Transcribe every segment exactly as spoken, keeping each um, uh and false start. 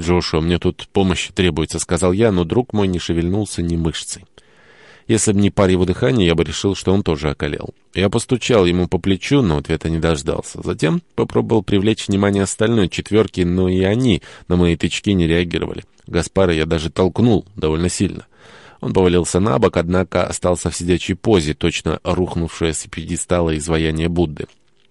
«Джошуа, мне тут помощи требуется», — сказал я, но друг мой не шевельнулся ни мышцей. Если бы не пар его дыхания, я бы решил, что он тоже околел. Я постучал ему по плечу, но ответа не дождался. Затем попробовал привлечь внимание остальной четверки, но и они на мои тычки не реагировали. Гаспара я даже толкнул довольно сильно. Он повалился на бок, однако остался в сидячей позе, точно рухнувшее с пьедестала изваяние Будды.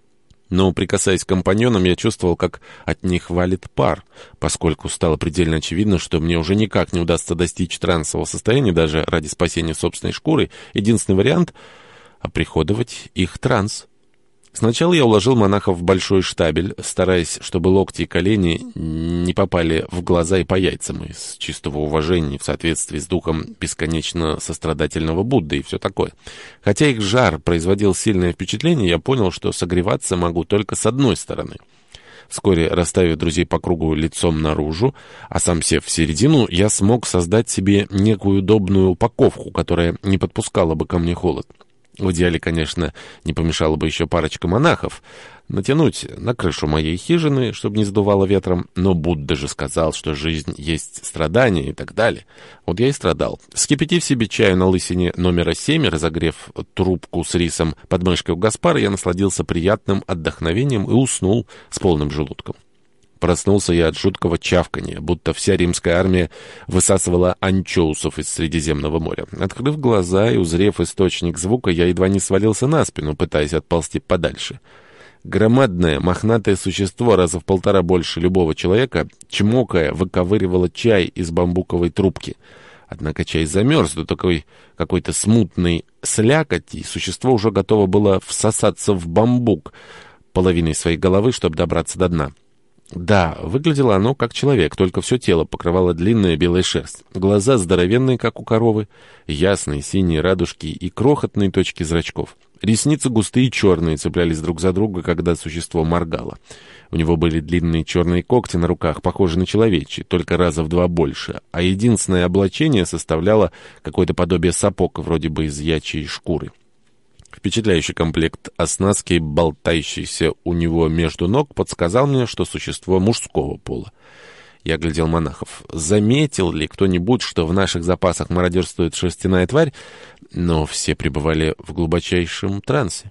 Но, прикасаясь к компаньонам, я чувствовал, как от них валит пар, поскольку стало предельно очевидно, что мне уже никак не удастся достичь трансового состояния даже ради спасения собственной шкуры. Единственный вариант — оприходовать их транс. Сначала я уложил монахов в большой штабель, стараясь, чтобы локти и колени не попали в глаза и по яйцам, из чистого уважения в соответствии с духом бесконечно сострадательного Будды и все такое. Хотя их жар производил сильное впечатление, я понял, что согреваться могу только с одной стороны. Вскоре, расставив друзей по кругу лицом наружу, а сам сев в середину, я смог создать себе некую удобную упаковку, которая не подпускала бы ко мне холод. В идеале, конечно, не помешало бы еще парочка монахов натянуть на крышу моей хижины, чтобы не сдувало ветром, но Будда же сказал, что жизнь есть страдания и так далее. Вот я и страдал. Вскипятив себе чаю на лысине номера семь, разогрев трубку с рисом под мышкой у Гаспара, я насладился приятным отдохновением и уснул с полным желудком. Проснулся я от жуткого чавканья, будто вся римская армия высасывала анчоусов из Средиземного моря. Открыв глаза и узрев источник звука, я едва не свалился на спину, пытаясь отползти подальше. Громадное, мохнатое существо, раза в полтора больше любого человека, чмокая, выковыривало чай из бамбуковой трубки. Однако чай замерз до такой какой-то смутной слякоти, и существо уже готово было всосаться в бамбук половиной своей головы, чтобы добраться до дна. Да, выглядело оно как человек, только все тело покрывало длинная белая шерсть. Глаза здоровенные, как у коровы, ясные синие радужки и крохотные точки зрачков. Ресницы густые и черные, цеплялись друг за друга, когда существо моргало. У него были длинные черные когти на руках, похожие на человечьи, только раза в два больше, а единственное облачение составляло какое-то подобие сапог, вроде бы из ячьей шкуры. Впечатляющий комплект оснастки, болтающийся у него между ног, подсказал мне, что существо мужского пола. Я глядел монахов. Заметил ли кто-нибудь, что в наших запасах мародерствует шерстяная тварь? Но все пребывали в глубочайшем трансе.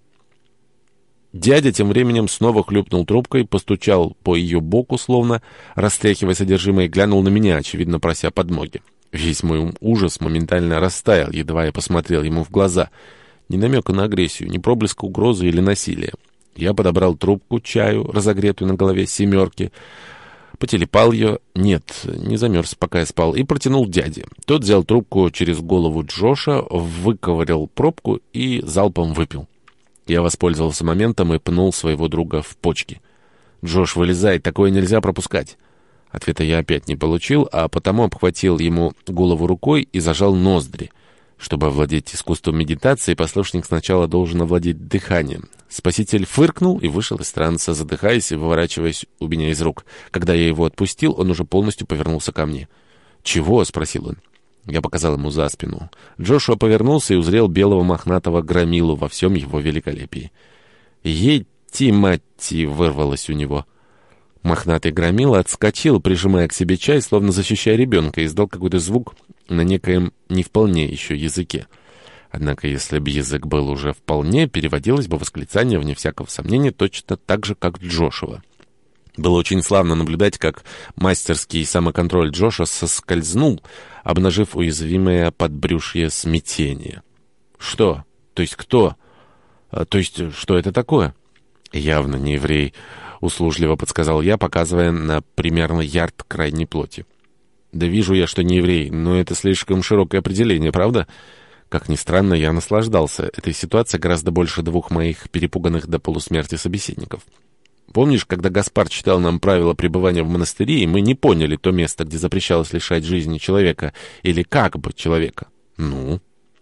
Дядя тем временем снова хлюпнул трубкой, постучал по ее боку, словно растряхивая содержимое, и глянул на меня, очевидно, прося подмоги. Весь мой ужас моментально растаял, едва я посмотрел ему в глаза. Ни намека на агрессию, ни проблеска угрозы или насилия. Я подобрал трубку чаю, разогретую на голове семерки, потелепал ее, нет, не замерз, пока я спал, и протянул дяде. Тот взял трубку через голову Джоша, выковырял пробку и залпом выпил. Я воспользовался моментом и пнул своего друга в почки. «Джош, вылезай, такое нельзя пропускать». Ответа я опять не получил, а потому обхватил ему голову рукой и зажал ноздри. Чтобы овладеть искусством медитации, послушник сначала должен овладеть дыханием. Спаситель фыркнул и вышел из транса, задыхаясь и выворачиваясь у меня из рук. Когда я его отпустил, он уже полностью повернулся ко мне. «Чего?» — спросил он. Я показал ему за спину. Джошуа повернулся и узрел белого мохнатого громилу во всем его великолепии. «Етти-матти!» — вырвалось у него. Мохнатый громила отскочил, прижимая к себе чай, словно защищая ребенка, и издал какой-то звук на некоем не вполне еще языке. Однако, если бы язык был уже вполне, переводилось бы восклицание, вне всякого сомнения, точно так же, как Джошуа. Было очень славно наблюдать, как мастерский самоконтроль Джоша соскользнул, обнажив уязвимое подбрюшье смятение. «Что? То есть кто? А, то есть что это такое?» «Явно не еврей», — услужливо подсказал я, показывая на примерно ярд крайней плоти. «Да вижу я, что не еврей, но это слишком широкое определение, правда?» Как ни странно, я наслаждался этой ситуацией гораздо больше двух моих перепуганных до полусмерти собеседников. Помнишь, когда Гаспар читал нам правила пребывания в монастыре, и мы не поняли то место, где запрещалось лишать жизни человека, или как бы человека? Ну?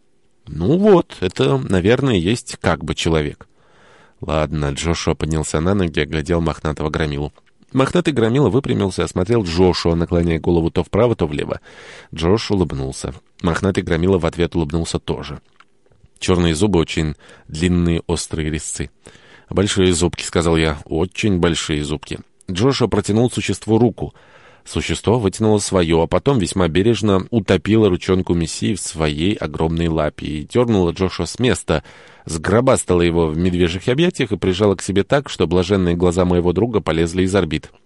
Ну вот, это, наверное, есть как бы человек. Ладно, Джошуа поднялся на ноги и оглядел мохнатого громилу. Мохнатый громила выпрямился и осмотрел Джошуа, наклоняя голову то вправо, то влево. Джош улыбнулся. Мохнатый громила в ответ улыбнулся тоже. Черные зубы, очень длинные острые резцы. «Большие зубки», — сказал я, — «очень большие зубки». Джошуа протянул существу руку. Существо вытянуло свое, а потом весьма бережно утопило ручонку Мессии в своей огромной лапе и дернуло Джошуа с места, сгробастало его в медвежьих объятиях и прижало к себе так, что блаженные глаза моего друга полезли из орбит.